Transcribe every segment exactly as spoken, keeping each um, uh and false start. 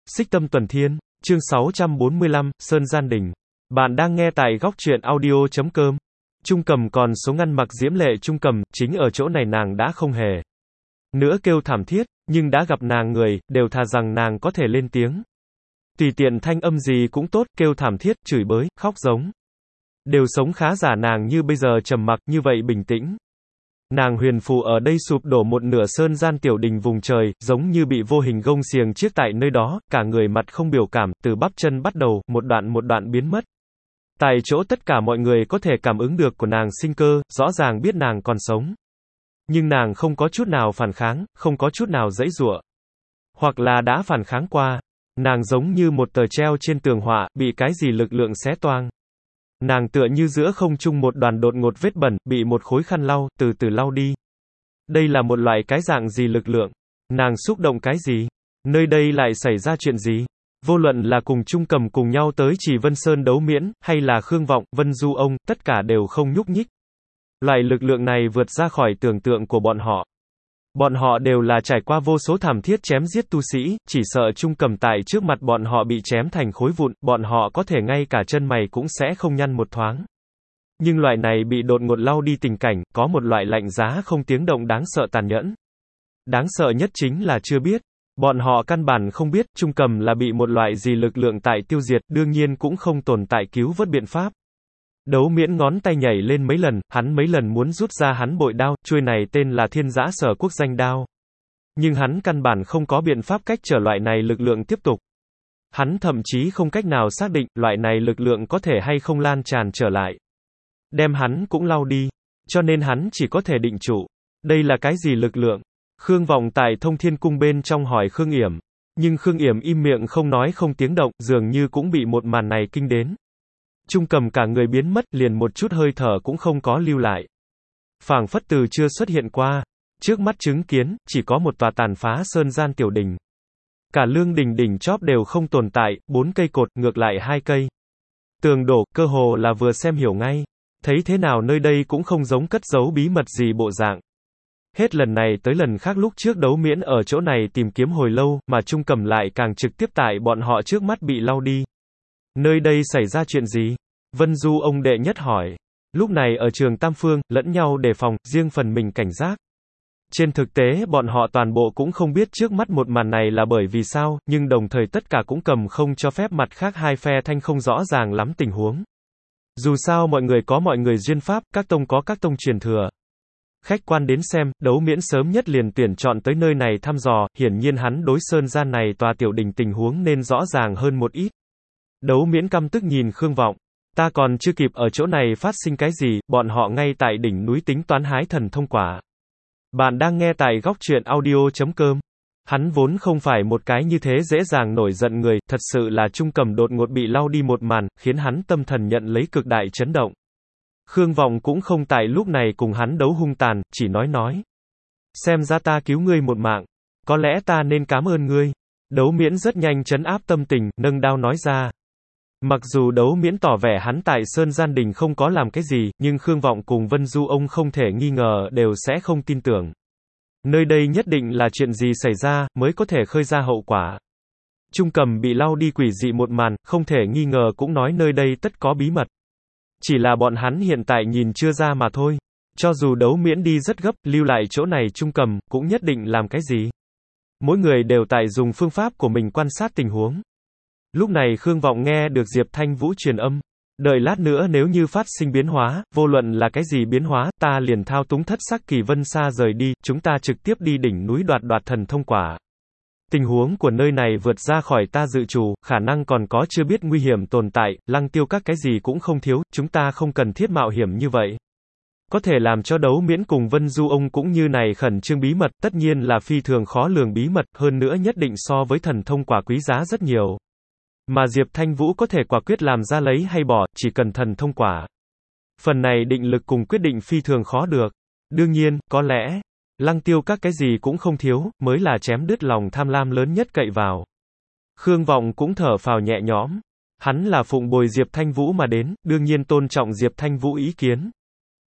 Xích Tâm Tuần Thiên, chương sáu trăm bốn mươi lăm, Sơn Gian Đình. Bạn đang nghe tại góc truyện audio chấm com. Trung Cầm còn số ngăn mặc diễm lệ Trung Cầm, chính ở chỗ này nàng đã không hề nữa kêu thảm thiết, nhưng đã gặp nàng người, đều thà rằng nàng có thể lên tiếng. Tùy tiện thanh âm gì cũng tốt, kêu thảm thiết, chửi bới, khóc giống. Đều sống khá giả nàng như bây giờ trầm mặc, như vậy bình tĩnh. Nàng huyền phù ở đây sụp đổ một nửa Sơn Gian tiểu đình vùng trời, giống như bị vô hình gông xiềng chiếc tại nơi đó, cả người mặt không biểu cảm, từ bắp chân bắt đầu, một đoạn một đoạn biến mất. Tại chỗ tất cả mọi người có thể cảm ứng được của nàng sinh cơ, rõ ràng biết nàng còn sống. Nhưng nàng không có chút nào phản kháng, không có chút nào giãy giụa. Hoặc là đã phản kháng qua. Nàng giống như một tờ treo trên tường họa, bị cái gì lực lượng xé toang. Nàng tựa như giữa không trung một đoàn đột ngột vết bẩn, bị một khối khăn lau, từ từ lau đi. Đây là một loại cái dạng gì lực lượng? Nàng xúc động cái gì? Nơi đây lại xảy ra chuyện gì? Vô luận là cùng Trung Cầm cùng nhau tới Chỉ Vân Sơn đấu miễn, hay là Khương Vọng, Vân Du ông, tất cả đều không nhúc nhích. Loại lực lượng này vượt ra khỏi tưởng tượng của bọn họ. Bọn họ đều là trải qua vô số thảm thiết chém giết tu sĩ, chỉ sợ Trung Cầm tại trước mặt bọn họ bị chém thành khối vụn, bọn họ có thể ngay cả chân mày cũng sẽ không nhăn một thoáng. Nhưng loại này bị đột ngột lau đi tình cảnh, có một loại lạnh giá không tiếng động đáng sợ tàn nhẫn. Đáng sợ nhất chính là chưa biết. Bọn họ căn bản không biết, Trung Cầm là bị một loại gì lực lượng tại tiêu diệt, đương nhiên cũng không tồn tại cứu vớt biện pháp. Đấu miễn ngón tay nhảy lên mấy lần, hắn mấy lần muốn rút ra hắn bội đao, chuôi này tên là Thiên Giã Sở Quốc danh đao. Nhưng hắn căn bản không có biện pháp cách trở loại này lực lượng tiếp tục. Hắn thậm chí không cách nào xác định, loại này lực lượng có thể hay không lan tràn trở lại. Đem hắn cũng lau đi. Cho nên hắn chỉ có thể định trụ. Đây là cái gì lực lượng? Khương Vọng tại Thông Thiên Cung bên trong hỏi Khương Yểm. Nhưng Khương Yểm im miệng không nói không tiếng động, dường như cũng bị một màn này kinh đến. Trung Cầm cả người biến mất, liền một chút hơi thở cũng không có lưu lại. Phảng phất từ chưa xuất hiện qua. Trước mắt chứng kiến, chỉ có một tòa tàn phá Sơn Gian tiểu đình. Cả lương đình đỉnh chóp đều không tồn tại, bốn cây cột, ngược lại hai cây. Tường đổ, cơ hồ là vừa xem hiểu ngay. Thấy thế nào nơi đây cũng không giống cất giấu bí mật gì bộ dạng. Hết lần này tới lần khác lúc trước đấu miễn ở chỗ này tìm kiếm hồi lâu, mà Trung Cầm lại càng trực tiếp tại bọn họ trước mắt bị lau đi. Nơi đây xảy ra chuyện gì? Vân Du ông đệ nhất hỏi. Lúc này ở trường Tam Phương, lẫn nhau đề phòng, riêng phần mình cảnh giác. Trên thực tế bọn họ toàn bộ cũng không biết trước mắt một màn này là bởi vì sao, nhưng đồng thời tất cả cũng cầm không cho phép mặt khác hai phe thanh không rõ ràng lắm tình huống. Dù sao mọi người có mọi người duyên pháp, các tông có các tông truyền thừa. Khách quan đến xem, đấu miễn sớm nhất liền tuyển chọn tới nơi này thăm dò, hiển nhiên hắn đối Sơn Gian này tòa tiểu đình tình huống nên rõ ràng hơn một ít. Đấu miễn căm tức nhìn Khương Vọng. Ta còn chưa kịp ở chỗ này phát sinh cái gì, bọn họ ngay tại đỉnh núi tính toán hái thần thông quả. Bạn đang nghe tại góc truyện audio chấm com. Hắn vốn không phải một cái như thế dễ dàng nổi giận người, thật sự là Trung Cầm đột ngột bị lau đi một màn, khiến hắn tâm thần nhận lấy cực đại chấn động. Khương Vọng cũng không tại lúc này cùng hắn đấu hung tàn, chỉ nói nói. Xem ra ta cứu ngươi một mạng. Có lẽ ta nên cảm ơn ngươi. Đấu miễn rất nhanh trấn áp tâm tình, nâng đao nói ra. Mặc dù đấu miễn tỏ vẻ hắn tại Sơn Gian Đình không có làm cái gì, nhưng Khương Vọng cùng Vân Du ông không thể nghi ngờ đều sẽ không tin tưởng. Nơi đây nhất định là chuyện gì xảy ra, mới có thể khơi ra hậu quả. Trung Cầm bị lau đi quỷ dị một màn, không thể nghi ngờ cũng nói nơi đây tất có bí mật. Chỉ là bọn hắn hiện tại nhìn chưa ra mà thôi. Cho dù đấu miễn đi rất gấp, lưu lại chỗ này Trung Cầm, cũng nhất định làm cái gì. Mỗi người đều tại dùng phương pháp của mình quan sát tình huống. Lúc này Khương Vọng nghe được Diệp Thanh Vũ truyền âm. Đợi lát nữa nếu như phát sinh biến hóa, vô luận là cái gì biến hóa, ta liền thao túng thất sắc kỳ vân xa rời đi, chúng ta trực tiếp đi đỉnh núi đoạt đoạt thần thông quả. Tình huống của nơi này vượt ra khỏi ta dự trù, khả năng còn có chưa biết nguy hiểm tồn tại, lăng tiêu các cái gì cũng không thiếu, chúng ta không cần thiết mạo hiểm như vậy. Có thể làm cho đấu miễn cùng Vân Du ông cũng như này khẩn trương bí mật, tất nhiên là phi thường khó lường bí mật, hơn nữa nhất định so với thần thông quả quý giá rất nhiều. Mà Diệp Thanh Vũ có thể quả quyết làm ra lấy hay bỏ, chỉ cần thần thông quả. Phần này định lực cùng quyết định phi thường khó được. Đương nhiên, có lẽ, lăng tiêu các cái gì cũng không thiếu, mới là chém đứt lòng tham lam lớn nhất cậy vào. Khương Vọng cũng thở phào nhẹ nhõm. Hắn là phụng bồi Diệp Thanh Vũ mà đến, đương nhiên tôn trọng Diệp Thanh Vũ ý kiến.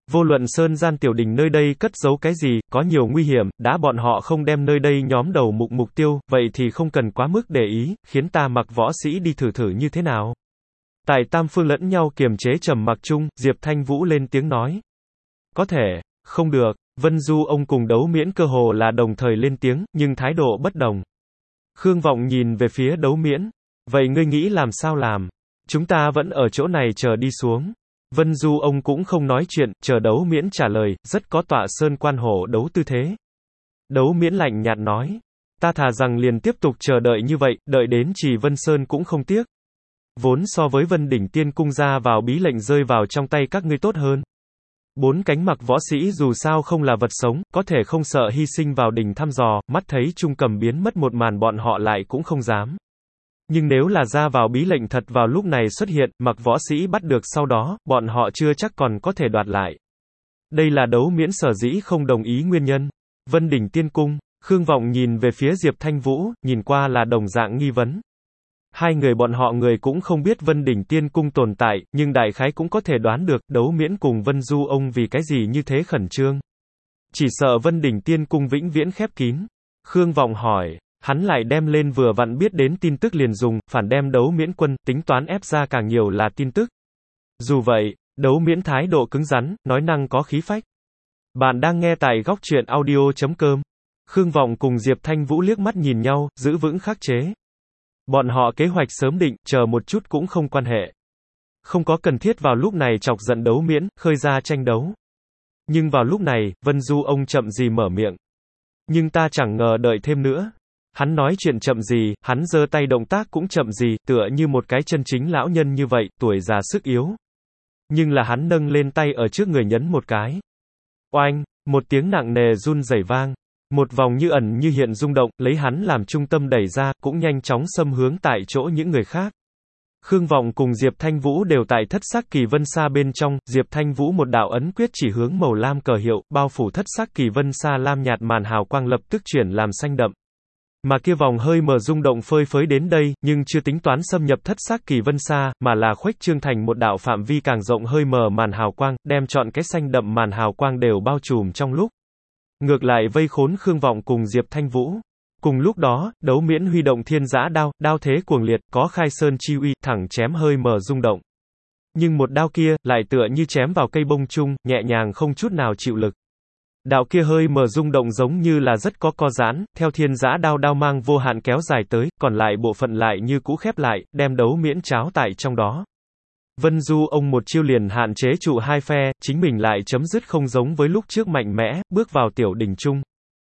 Vô luận sơn gian tiểu đình nơi đây cất giấu cái gì, có nhiều nguy hiểm, đã bọn họ không đem nơi đây nhóm đầu mục mục tiêu, vậy thì không cần quá mức để ý, khiến ta mặc võ sĩ đi thử thử như thế nào. Tại tam phương lẫn nhau kiềm chế trầm mặc chung, Diệp Thanh Vũ lên tiếng nói. Có thể, không được, Vân Du ông cùng Đấu Miễn cơ hồ là đồng thời lên tiếng, nhưng thái độ bất đồng. Khương Vọng nhìn về phía Đấu Miễn. Vậy ngươi nghĩ làm sao làm? Chúng ta vẫn ở chỗ này chờ đi xuống. Vân Du ông cũng không nói chuyện, chờ Đấu Miễn trả lời, rất có tọa sơn quan hổ đấu tư thế. Đấu Miễn lạnh nhạt nói. Ta thà rằng liền tiếp tục chờ đợi như vậy, đợi đến Trì Vân Sơn cũng không tiếc. Vốn so với Vân Đỉnh Tiên Cung ra vào bí lệnh rơi vào trong tay các ngươi tốt hơn. Bốn cánh mặc võ sĩ dù sao không là vật sống, có thể không sợ hy sinh vào đỉnh thăm dò, mắt thấy Trung Cầm biến mất một màn bọn họ lại cũng không dám. Nhưng nếu là ra vào bí lệnh thật vào lúc này xuất hiện, mặc võ sĩ bắt được sau đó, bọn họ chưa chắc còn có thể đoạt lại. Đây là Đấu Miễn sở dĩ không đồng ý nguyên nhân. Vân Đỉnh Tiên Cung, Khương Vọng nhìn về phía Diệp Thanh Vũ, nhìn qua là đồng dạng nghi vấn. Hai người bọn họ người cũng không biết Vân Đỉnh Tiên Cung tồn tại, nhưng đại khái cũng có thể đoán được, Đấu Miễn cùng Vân Du ông vì cái gì như thế khẩn trương. Chỉ sợ Vân Đỉnh Tiên Cung vĩnh viễn khép kín. Khương Vọng hỏi, hắn lại đem lên vừa vặn biết đến tin tức liền dùng, phản đem Đấu Miễn quân, tính toán ép ra càng nhiều là tin tức. Dù vậy, Đấu Miễn thái độ cứng rắn, nói năng có khí phách. Bạn đang nghe tại góc truyện audio chấm com. Khương Vọng cùng Diệp Thanh Vũ liếc mắt nhìn nhau, giữ vững khắc chế. Bọn họ kế hoạch sớm định, chờ một chút cũng không quan hệ. Không có cần thiết vào lúc này chọc giận Đấu Miễn, khơi ra tranh đấu. Nhưng vào lúc này, Vân Du ông chậm gì mở miệng. Nhưng ta chẳng ngờ đợi thêm nữa. Hắn nói chuyện chậm gì, hắn giơ tay động tác cũng chậm gì, tựa như một cái chân chính lão nhân như vậy, tuổi già sức yếu. Nhưng là hắn nâng lên tay ở trước người nhấn một cái. Oanh, một tiếng nặng nề run rẩy vang. Một vòng như ẩn như hiện rung động, lấy hắn làm trung tâm đẩy ra, cũng nhanh chóng xâm hướng tại chỗ những người khác. Khương Vọng cùng Diệp Thanh Vũ đều tại thất sắc kỳ vân sa bên trong, Diệp Thanh Vũ một đạo ấn quyết chỉ hướng màu lam cờ hiệu, bao phủ thất sắc kỳ vân sa lam nhạt màn hào quang lập tức chuyển làm xanh đậm. Mà kia vòng hơi mờ rung động phơi phới đến đây, nhưng chưa tính toán xâm nhập thất sắc kỳ vân sa, mà là khuếch trương thành một đạo phạm vi càng rộng hơi mờ màn hào quang, đem trọn cái xanh đậm màn hào quang đều bao trùm trong lúc. Ngược lại vây khốn Khương Vọng cùng Diệp Thanh Vũ. Cùng lúc đó, Đấu Miễn huy động thiên giã đao, đao thế cuồng liệt, có khai sơn chi uy, thẳng chém hơi mờ rung động. Nhưng một đao kia, lại tựa như chém vào cây bông chung, nhẹ nhàng không chút nào chịu lực. Đạo kia hơi mờ rung động giống như là rất có co giãn, theo thiên giã đao đao mang vô hạn kéo dài tới, còn lại bộ phận lại như cũ khép lại, đem Đấu Miễn tráo tại trong đó. Vân Du ông một chiêu liền hạn chế trụ hai phe, chính mình lại chấm dứt không giống với lúc trước mạnh mẽ, bước vào tiểu đình chung.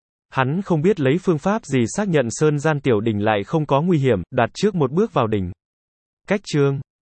Hắn không biết lấy phương pháp gì xác nhận sơn gian tiểu đình lại không có nguy hiểm, đạt trước một bước vào đỉnh. Cách chương